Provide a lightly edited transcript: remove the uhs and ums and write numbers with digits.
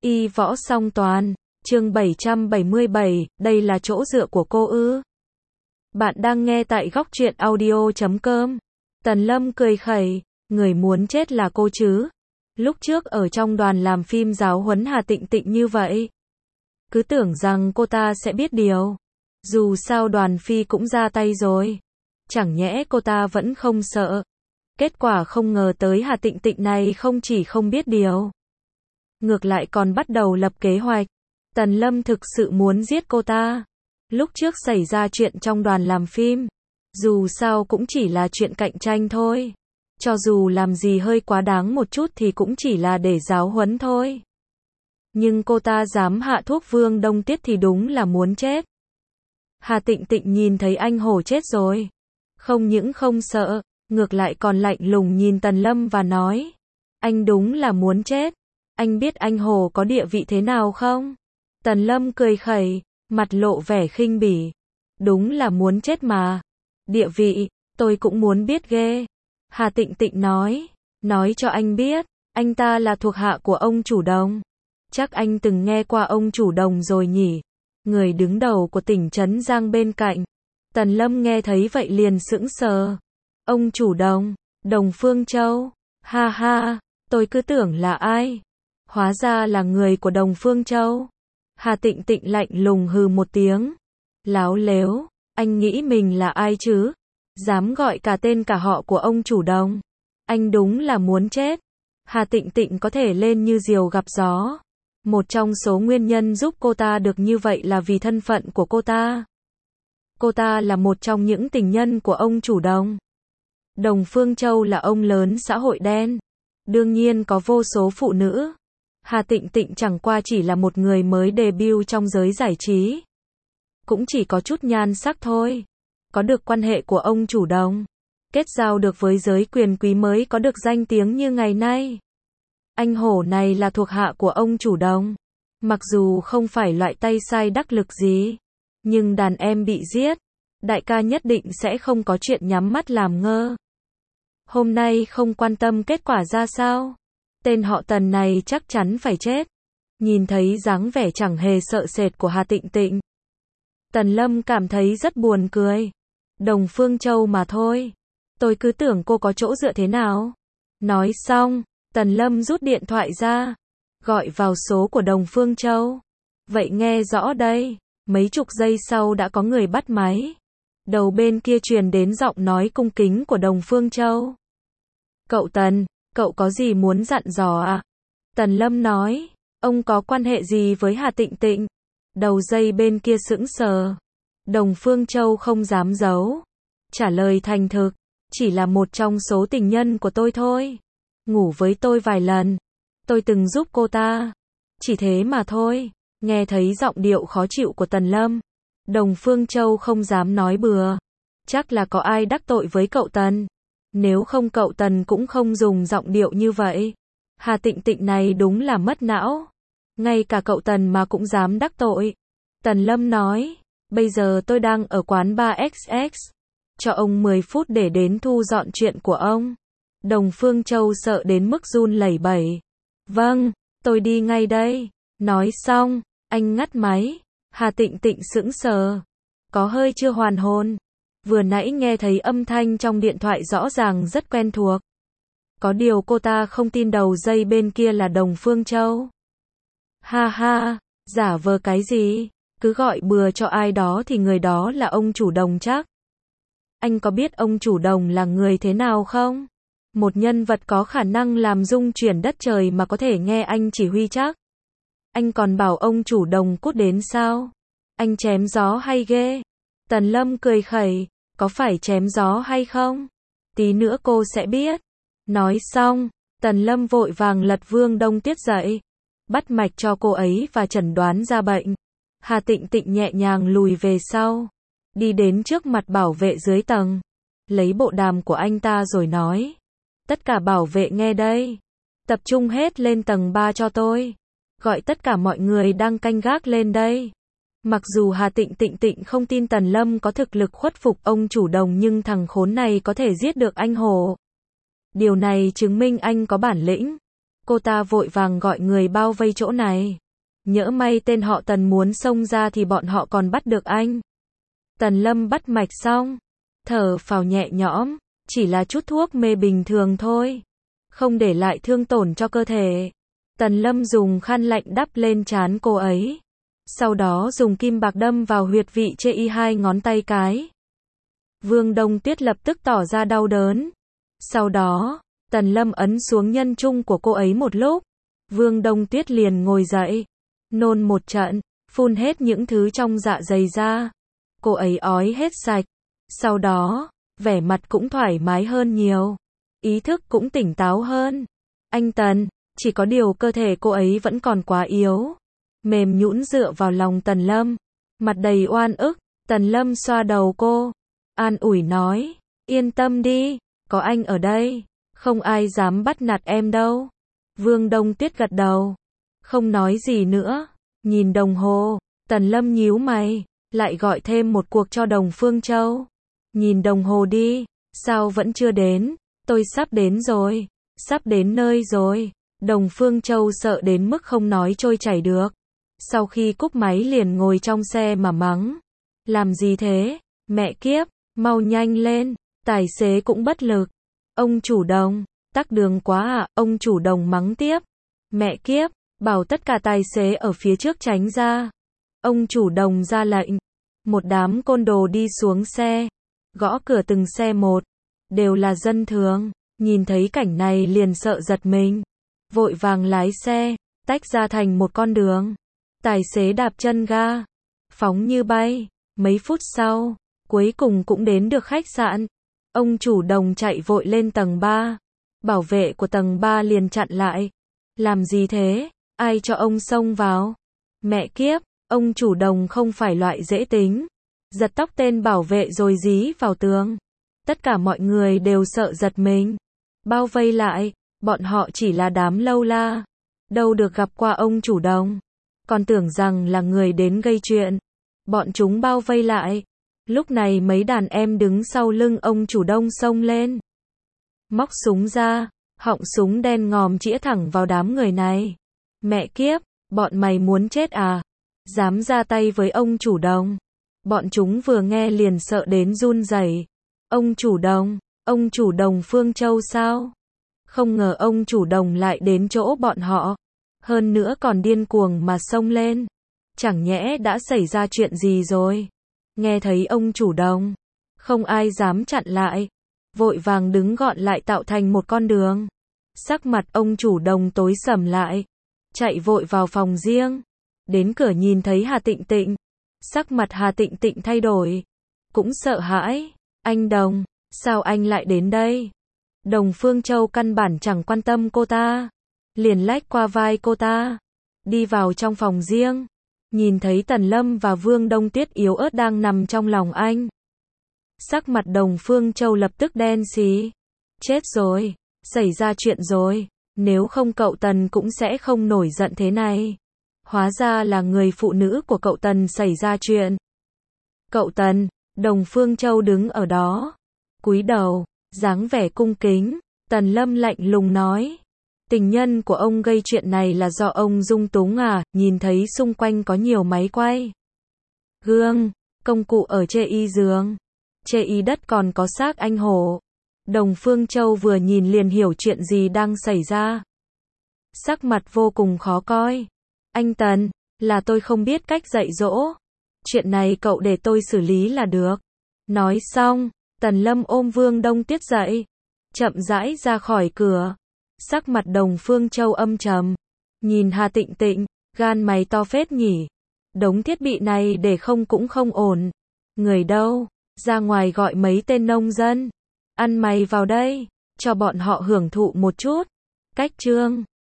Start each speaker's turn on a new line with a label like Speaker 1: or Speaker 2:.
Speaker 1: Y võ song toàn, chương 777, đây là chỗ dựa của cô ư? Bạn đang nghe tại góc truyện audio.com. Tần Lâm cười khẩy, người muốn chết là cô chứ? Lúc trước ở trong đoàn làm phim giáo huấn Hà Tịnh Tịnh như vậy. Cứ tưởng rằng cô ta sẽ biết điều. Dù sao đoàn phi cũng ra tay rồi. Chẳng nhẽ cô ta vẫn không sợ. Kết quả không ngờ tới Hà Tịnh Tịnh này không chỉ không biết điều. Ngược lại còn bắt đầu lập kế hoạch. Tần Lâm thực sự muốn giết cô ta. Lúc trước xảy ra chuyện trong đoàn làm phim. Dù sao cũng chỉ là chuyện cạnh tranh thôi. Cho dù làm gì hơi quá đáng một chút thì cũng chỉ là để giáo huấn thôi. Nhưng cô ta dám hạ thuốc Vương Đông Tiết thì đúng là muốn chết. Hà Tịnh Tịnh nhìn thấy anh Hổ chết rồi. Không những không sợ, ngược lại còn lạnh lùng nhìn Tần Lâm và nói. Anh đúng là muốn chết. Anh biết anh Hổ có địa vị thế nào không? Tần Lâm cười khẩy, mặt lộ vẻ khinh bỉ. Đúng là muốn chết mà. Địa vị, tôi cũng muốn biết ghê. Hà Tịnh Tịnh nói cho anh biết, anh ta là thuộc hạ của ông chủ Đồng. Chắc anh từng nghe qua ông chủ Đồng rồi nhỉ? Người đứng đầu của tỉnh Trấn Giang bên cạnh. Tần Lâm nghe thấy vậy liền sững sờ. Ông chủ Đồng, Đồng Phương Châu. Ha ha, tôi cứ tưởng là ai? Hóa ra là người của Đồng Phương Châu. Hà Tịnh Tịnh lạnh lùng hừ một tiếng. Láo lếu, anh nghĩ mình là ai chứ? Dám gọi cả tên cả họ của ông chủ Đồng. Anh đúng là muốn chết. Hà Tịnh Tịnh có thể lên như diều gặp gió. Một trong số nguyên nhân giúp cô ta được như vậy là vì thân phận của cô ta. Cô ta là một trong những tình nhân của ông chủ Đồng. Đồng Phương Châu là ông lớn xã hội đen. Đương nhiên có vô số phụ nữ. Hà Tịnh Tịnh chẳng qua chỉ là một người mới debut trong giới giải trí. Cũng chỉ có chút nhan sắc thôi. Có được quan hệ của ông chủ Đồng. Kết giao được với giới quyền quý mới có được danh tiếng như ngày nay. Anh Hổ này là thuộc hạ của ông chủ Đồng. Mặc dù không phải loại tay sai đắc lực gì. Nhưng đàn em bị giết. Đại ca nhất định sẽ không có chuyện nhắm mắt làm ngơ. Hôm nay không quan tâm kết quả ra sao. Tên họ Tần này chắc chắn phải chết. Nhìn thấy dáng vẻ chẳng hề sợ sệt của Hà Tịnh Tịnh. Tần Lâm cảm thấy rất buồn cười. Đồng Phương Châu mà thôi. Tôi cứ tưởng cô có chỗ dựa thế nào. Nói xong, Tần Lâm rút điện thoại ra. Gọi vào số của Đồng Phương Châu. Vậy nghe rõ đây. Mấy chục giây sau đã có người bắt máy. Đầu bên kia truyền đến giọng nói cung kính của Đồng Phương Châu. Cậu Tần, cậu có gì muốn dặn dò à? Tần Lâm nói. Ông có quan hệ gì với Hà Tịnh Tịnh? Đầu dây bên kia sững sờ. Đồng Phương Châu không dám giấu. Trả lời thành thực. Chỉ là một trong số tình nhân của tôi thôi. Ngủ với tôi vài lần. Tôi từng giúp cô ta. Chỉ thế mà thôi. Nghe thấy giọng điệu khó chịu của Tần Lâm. Đồng Phương Châu không dám nói bừa. Chắc là có ai đắc tội với cậu Tần. Nếu không cậu Tần cũng không dùng giọng điệu như vậy. Hà Tịnh Tịnh này đúng là mất não. Ngay cả cậu Tần mà cũng dám đắc tội. Tần Lâm nói. Bây giờ tôi đang ở quán 3XX. Cho ông 10 phút để đến thu dọn chuyện của ông. Đồng Phương Châu sợ đến mức run lẩy bẩy. Vâng, tôi đi ngay đây. Nói xong, anh ngắt máy. Hà Tịnh Tịnh sững sờ. Có hơi chưa hoàn hồn. Vừa nãy nghe thấy âm thanh trong điện thoại rõ ràng rất quen thuộc. Có điều cô ta không tin đầu dây bên kia là Đồng Phương Châu. Ha ha, giả vờ cái gì? Cứ gọi bừa cho ai đó thì người đó là ông chủ Đồng chắc. Anh có biết ông chủ Đồng là người thế nào không? Một nhân vật có khả năng làm rung chuyển đất trời mà có thể nghe anh chỉ huy chắc. Anh còn bảo ông chủ Đồng cút đến sao? Anh chém gió hay ghê? Tần Lâm cười khẩy, có phải chém gió hay không? Tí nữa cô sẽ biết. Nói xong, Tần Lâm vội vàng lật Vương Đông Tiết dậy. Bắt mạch cho cô ấy và chẩn đoán ra bệnh. Hà Tịnh Tịnh nhẹ nhàng lùi về sau. Đi đến trước mặt bảo vệ dưới tầng. Lấy bộ đàm của anh ta rồi nói. Tất cả bảo vệ nghe đây. Tập trung hết lên tầng 3 cho tôi. Gọi tất cả mọi người đang canh gác lên đây. Mặc dù Hà Tịnh Tịnh không tin Tần Lâm có thực lực khuất phục ông chủ Đồng nhưng thằng khốn này có thể giết được anh Hổ. Điều này chứng minh anh có bản lĩnh. Cô ta vội vàng gọi người bao vây chỗ này. Nhỡ may tên họ Tần muốn xông ra thì bọn họ còn bắt được anh. Tần Lâm bắt mạch xong, thở phào nhẹ nhõm, chỉ là chút thuốc mê bình thường thôi, không để lại thương tổn cho cơ thể. Tần Lâm dùng khăn lạnh đắp lên trán cô ấy, sau đó dùng kim bạc đâm vào huyệt vị chê y 2 ngón tay cái. Vương Đông Tuyết lập tức tỏ ra đau đớn. Sau đó, Tần Lâm ấn xuống nhân trung của cô ấy một lúc, Vương Đông Tuyết liền ngồi dậy, nôn một trận, phun hết những thứ trong dạ dày ra. Cô ấy ói hết sạch. Sau đó, vẻ mặt cũng thoải mái hơn nhiều, ý thức cũng tỉnh táo hơn. Anh Tần, chỉ có điều cơ thể cô ấy vẫn còn quá yếu, mềm nhũn dựa vào lòng Tần Lâm, mặt đầy oan ức. Tần Lâm xoa đầu cô, an ủi nói, yên tâm đi, có anh ở đây, không ai dám bắt nạt em đâu. Vương Đông Tuyết gật đầu, không nói gì nữa, nhìn đồng hồ. Tần Lâm nhíu mày, lại gọi thêm một cuộc cho Đồng Phương Châu. Nhìn đồng hồ đi, sao vẫn chưa đến? Tôi sắp đến rồi, sắp đến nơi rồi. Đồng Phương Châu sợ đến mức không nói trôi chảy được. Sau khi cúp máy liền ngồi trong xe mà mắng. Làm gì thế? Mẹ kiếp, mau nhanh lên. Tài xế cũng bất lực. Ông chủ Đồng, tắc đường quá à? Ông chủ Đồng mắng tiếp. Mẹ kiếp, bảo tất cả tài xế ở phía trước tránh ra. Ông chủ Đồng ra lệnh. Một đám côn đồ đi xuống xe, gõ cửa từng xe một, đều là dân thường, nhìn thấy cảnh này liền sợ giật mình, vội vàng lái xe, tách ra thành một con đường. Tài xế đạp chân ga, phóng như bay, mấy phút sau, cuối cùng cũng đến được khách sạn. Ông chủ Đồng chạy vội lên tầng 3, bảo vệ của tầng 3 liền chặn lại. Làm gì thế? Ai cho ông xông vào? Mẹ kiếp, ông chủ Đồng không phải loại dễ tính. Giật tóc tên bảo vệ rồi dí vào tường. Tất cả mọi người đều sợ giật mình, bao vây lại. Bọn họ chỉ là đám lâu la, đâu được gặp qua ông chủ Đồng, còn tưởng rằng là người đến gây chuyện. Bọn chúng bao vây lại. Lúc này mấy đàn em đứng sau lưng ông chủ Đông xông lên, móc súng ra, họng súng đen ngòm chĩa thẳng vào đám người này. Mẹ kiếp, bọn mày muốn chết à? Dám ra tay với ông chủ Đồng? Bọn chúng vừa nghe liền sợ đến run rẩy. Ông chủ Đồng Phương Châu sao? Không ngờ ông chủ Đồng lại đến chỗ bọn họ, hơn nữa còn điên cuồng mà xông lên. Chẳng nhẽ đã xảy ra chuyện gì rồi? Nghe thấy ông chủ Đồng, không ai dám chặn lại, vội vàng đứng gọn lại tạo thành một con đường. Sắc mặt ông chủ Đồng tối sầm lại, chạy vội vào phòng riêng. Đến cửa nhìn thấy Hà Tịnh Tịnh, sắc mặt Hà Tịnh Tịnh thay đổi, cũng sợ hãi. Anh Đồng, sao anh lại đến đây? Đồng Phương Châu căn bản chẳng quan tâm cô ta, liền lách qua vai cô ta, đi vào trong phòng riêng, nhìn thấy Tần Lâm và Vương Đông Tuyết yếu ớt đang nằm trong lòng anh. Sắc mặt Đồng Phương Châu lập tức đen xì. Chết rồi, xảy ra chuyện rồi, nếu không cậu Tần cũng sẽ không nổi giận thế này. Hóa ra là người phụ nữ của cậu Tần xảy ra chuyện. Cậu Tần, Đồng Phương Châu đứng ở đó, cúi đầu, dáng vẻ cung kính. Tần Lâm lạnh lùng nói, tình nhân của ông gây chuyện này là do ông dung túng à? Nhìn thấy xung quanh có nhiều máy quay, gương, công cụ ở chê y giường, chê y đất còn có xác anh hổ. Đồng Phương Châu vừa nhìn liền hiểu chuyện gì đang xảy ra, sắc mặt vô cùng khó coi. Anh Tần, là tôi không biết cách dạy dỗ, chuyện này cậu để tôi xử lý là được. Nói xong, Tần Lâm ôm Vương Đông Tuyết dậy, chậm rãi ra khỏi cửa. Sắc mặt Đồng Phương Châu âm trầm, nhìn Hà Tịnh Tịnh, gan mày to phết nhỉ. Đống thiết bị này để không cũng không ổn. Người đâu, ra ngoài gọi mấy tên nông dân, ăn mày vào đây, cho bọn họ hưởng thụ một chút. Cách chương